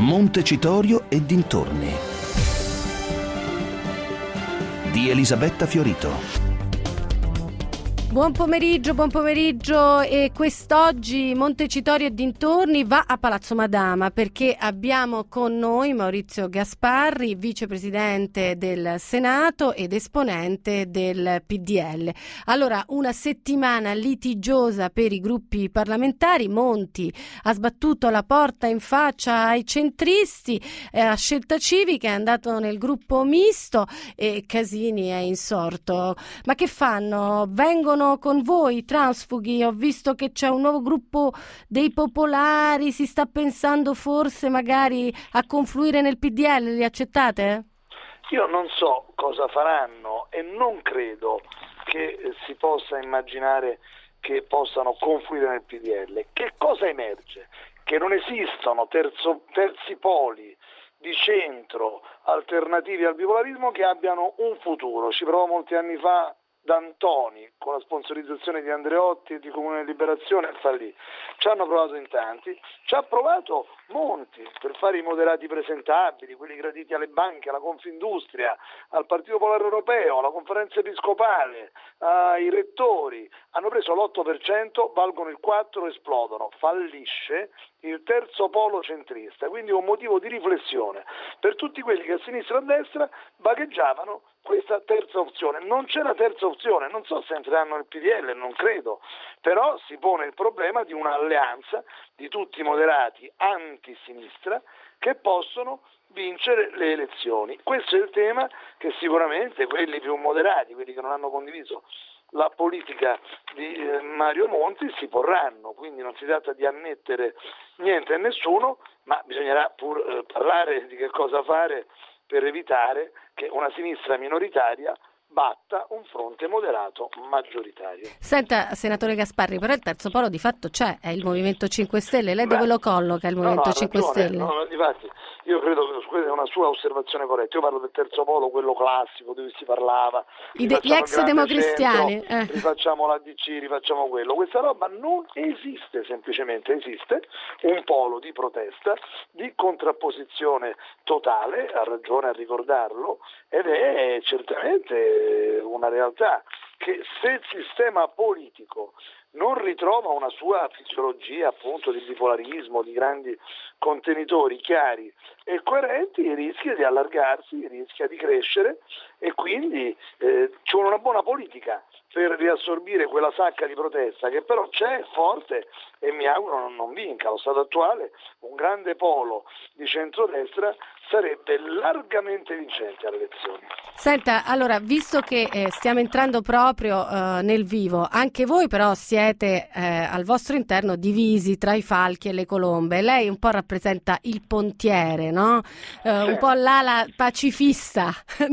Montecitorio e dintorni di Elisabetta Fiorito. Buon pomeriggio e quest'oggi Montecitorio e dintorni va a Palazzo Madama perché abbiamo con noi Maurizio Gasparri, vicepresidente del Senato ed esponente del PDL. Allora, una settimana litigiosa per i gruppi parlamentari. Monti ha sbattuto la porta in faccia ai centristi, a Scelta Civica è andato nel gruppo misto e Casini è insorto. Ma che fanno? Vengono con voi transfughi? Ho visto che c'è un nuovo gruppo dei popolari, si sta pensando forse magari a confluire nel PDL, li accettate? Io non so cosa faranno e non credo che si possa immaginare che possano confluire nel PDL. Che cosa emerge? Che non esistono terzi poli di centro alternativi al bipolarismo che abbiano un futuro. Ci provò molti anni fa D'Antoni con la sponsorizzazione di Andreotti e di Comune Liberazione fallì. Ci hanno provato in tanti, ci ha provato Monti per fare i moderati presentabili, quelli graditi alle banche, alla Confindustria, al Partito Popolare Europeo, alla Conferenza Episcopale, ai rettori. Hanno preso l'8%, valgono il 4%, esplodono. Fallisce il terzo polo centrista, quindi un motivo di riflessione per tutti quelli che a sinistra e a destra vagheggiavano questa terza opzione. Non c'è la terza opzione, non so se entreranno nel PDL, non credo, però si pone il problema di un'alleanza di tutti i moderati anti-sinistra che possono vincere le elezioni. Questo è il tema che sicuramente quelli più moderati, quelli che non hanno condiviso la politica di Mario Monti, si porranno, quindi non si tratta di annettere niente a nessuno, ma bisognerà pur parlare di che cosa fare per evitare che una sinistra minoritaria batta un fronte moderato maggioritario. Senta, senatore Gasparri, però il terzo polo di fatto c'è, è il Movimento 5 Stelle. Lei dove lo colloca il Movimento 5 Stelle? No, infatti, io credo che questa è una sua osservazione corretta. Io parlo del terzo polo, quello classico, dove si parlava Gli ex democristiani. Rifacciamo l'ADC, rifacciamo quello. Questa roba non esiste, semplicemente esiste un polo di protesta, di contrapposizione totale, ha ragione a ricordarlo, ed è certamente una realtà che se il sistema politico non ritrova una sua fisiologia appunto di bipolarismo, di grandi contenitori chiari e coerenti, rischia di allargarsi, rischia di crescere e quindi ci vuole una buona politica per riassorbire quella sacca di protesta che però c'è forte e mi auguro non vinca. Allo stato attuale un grande polo di centrodestra sarebbe largamente vincente alle elezioni. Senta, allora, visto che stiamo entrando proprio nel vivo, anche voi però siete al vostro interno divisi tra i falchi e le colombe. Lei un po' rappresenta il pontiere, no? Un po' l'ala pacifista.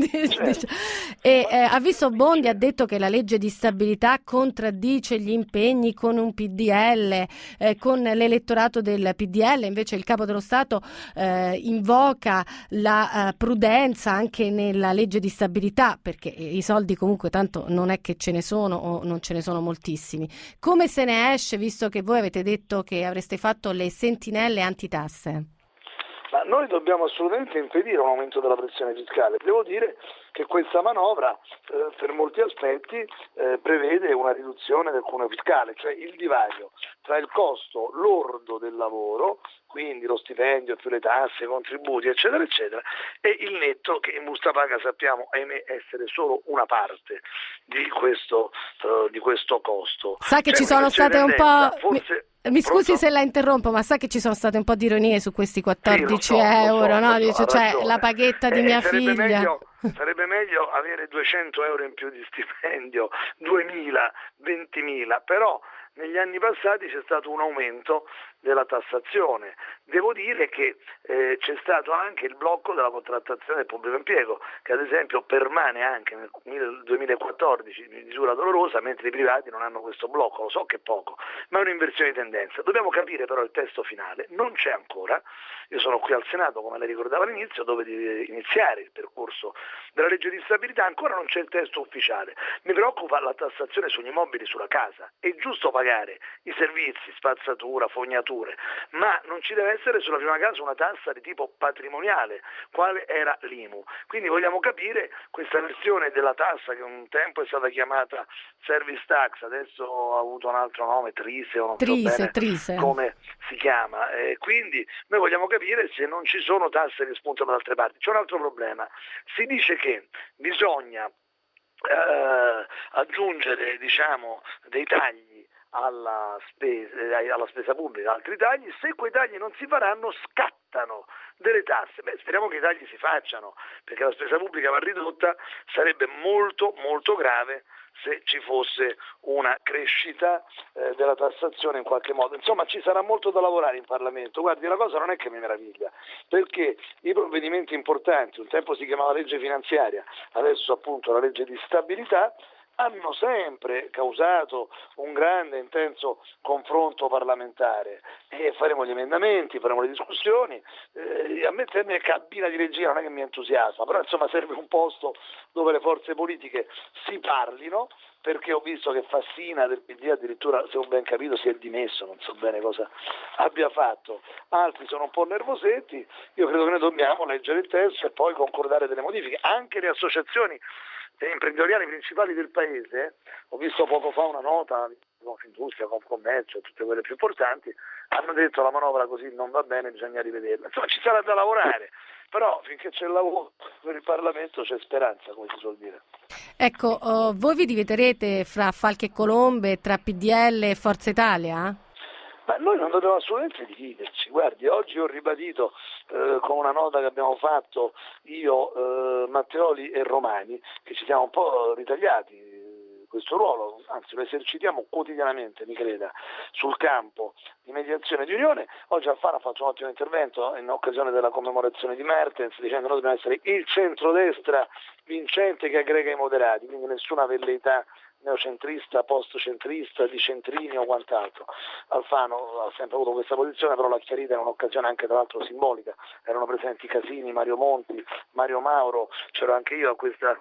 E ha visto Bondi ha detto che la legge di stabilità contraddice gli impegni con un PDL, con l'elettorato del PDL, invece il Capo dello Stato invoca la prudenza anche nella legge di stabilità, perché i soldi comunque tanto non è che ce ne sono o non ce ne sono moltissimi. Come se ne esce, visto che voi avete detto che avreste fatto le sentinelle antitasse? Ma noi dobbiamo assolutamente impedire un aumento della pressione fiscale. Devo dire che questa manovra per molti aspetti prevede una riduzione del cuneo fiscale, cioè il divario tra il costo lordo del lavoro, quindi lo stipendio più le tasse, i contributi eccetera eccetera, e il netto che in busta paga sappiamo ahimè essere solo una parte di questo costo. Sa che ci sono state un po'... Mi scusi se la interrompo, ma sa che ci sono state un po' di ironie su questi 14 euro, no? Dice, cioè la paghetta di mia figlia. Sarebbe meglio avere 200 euro in più di stipendio, 2.000, 20.000, però negli anni passati c'è stato un aumento della tassazione. Devo dire che c'è stato anche il blocco della contrattazione del pubblico impiego, che ad esempio permane anche nel 2014 in misura dolorosa, mentre i privati non hanno questo blocco. Lo so che è poco, ma è un'inversione di tendenza. Dobbiamo capire però il testo finale, non c'è ancora. Io sono qui al Senato, come lei ricordava all'inizio, dove deve iniziare il percorso della legge di stabilità, ancora non c'è il testo ufficiale. Mi preoccupa la tassazione sugli immobili sulla casa. È giusto pagare i servizi, spazzatura, fognatura, sfumature, ma non ci deve essere sulla prima casa una tassa di tipo patrimoniale, quale era l'IMU. Quindi vogliamo capire questa versione della tassa che un tempo è stata chiamata service tax, adesso ha avuto un altro nome, Trise, o non so bene come si chiama. Quindi noi vogliamo capire se non ci sono tasse che spuntano da altre parti. C'è un altro problema, si dice che bisogna aggiungere dei tagli alla spesa pubblica, altri tagli. Se quei tagli non si faranno scattano delle tasse. Speriamo che i tagli si facciano, perché la spesa pubblica va ridotta. Sarebbe molto molto grave se ci fosse una crescita della tassazione in qualche modo. Insomma, ci sarà molto da lavorare in Parlamento. Guardi, la cosa non è che mi meraviglia, perché i provvedimenti importanti, un tempo si chiamava legge finanziaria, adesso appunto la legge di stabilità, hanno sempre causato un grande, intenso confronto parlamentare, e faremo gli emendamenti, faremo le discussioni. A me termine cabina di regia non è che mi entusiasma, però insomma serve un posto dove le forze politiche si parlino, perché ho visto che Fassina del PD addirittura, se ho ben capito, si è dimesso, non so bene cosa abbia fatto, altri sono un po' nervosetti. Io credo che noi dobbiamo leggere il testo e poi concordare delle modifiche. Anche le associazioni imprenditoriali principali del paese, ho visto poco fa una nota di Confindustria, Confcommercio, tutte quelle più importanti, hanno detto la manovra così non va bene, bisogna rivederla. Insomma, ci sarà da lavorare, però finché c'è lavoro per il Parlamento c'è speranza, come si suol dire. Ecco, voi vi dividerete fra Falchi e Colombe, tra PDL e Forza Italia? Ma noi non dobbiamo assolutamente dividerci. Guardi, oggi ho ribadito con una nota che abbiamo fatto io, Matteoli e Romani, che ci siamo un po' ritagliati questo ruolo, anzi lo esercitiamo quotidianamente, mi creda, sul campo di mediazione di unione. Oggi Alfano ha fatto un ottimo intervento in occasione della commemorazione di Mertens, dicendo che noi dobbiamo essere il centrodestra vincente che aggrega i moderati, quindi nessuna velleità neocentrista, postcentrista, di centrini o quant'altro. Alfano ha sempre avuto questa posizione, però l'ha chiarita in un'occasione anche tra l'altro simbolica. Erano presenti Casini, Mario Monti, Mario Mauro, c'ero anche io a questa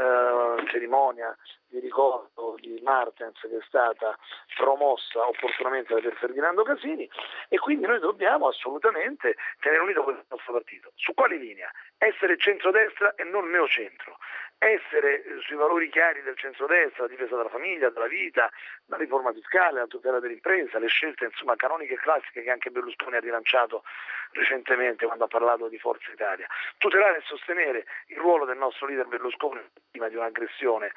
cerimonia di ricordo di Martens che è stata promossa opportunamente da Ferdinando Casini, e quindi noi dobbiamo assolutamente tenere unito questo nostro partito. Su quale linea? Essere centrodestra e non neocentro, essere sui valori chiari del centrodestra, la difesa della famiglia, della vita, la riforma fiscale, la tutela dell'impresa, le scelte insomma canoniche e classiche che anche Berlusconi ha rilanciato recentemente quando ha parlato di Forza Italia. Tutelare e sostenere il ruolo del nostro leader Berlusconi prima di un'aggressione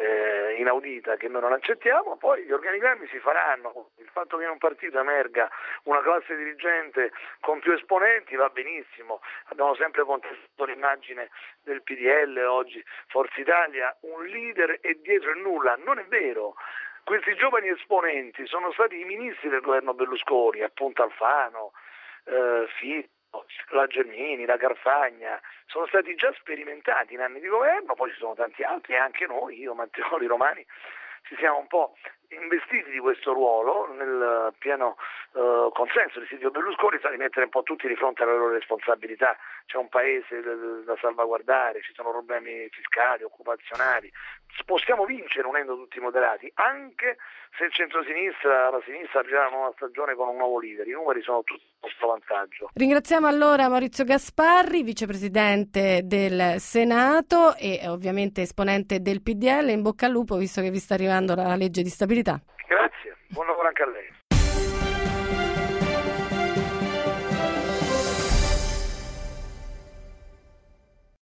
inaudita che noi non accettiamo. Poi gli organigrammi si faranno, il fatto che in un partito emerga una classe dirigente con più esponenti va benissimo. Abbiamo sempre contestato l'immagine del PDL, oggi Forza Italia, un leader e dietro il nulla. Non è vero. Questi giovani esponenti sono stati i ministri del governo Berlusconi, appunto Alfano, Fitto, la Gelmini, la Carfagna, sono stati già sperimentati in anni di governo. Poi ci sono tanti altri, e anche noi, io, Matteoli, Romani, ci siamo un po' investiti di questo ruolo nel pieno consenso di Silvio Berlusconi, sta di mettere un po' tutti di fronte alle loro responsabilità. C'è un paese da salvaguardare, ci sono problemi fiscali, occupazionali. Possiamo vincere unendo tutti i moderati, anche se il centro-sinistra, la sinistra aprirà una nuova stagione con un nuovo leader. I numeri sono tutti a nostro vantaggio. Ringraziamo allora Maurizio Gasparri, vicepresidente del Senato e ovviamente esponente del PDL. In bocca al lupo, visto che vi sta arrivando la legge di stabilità. Grazie, buon lavoro anche a lei.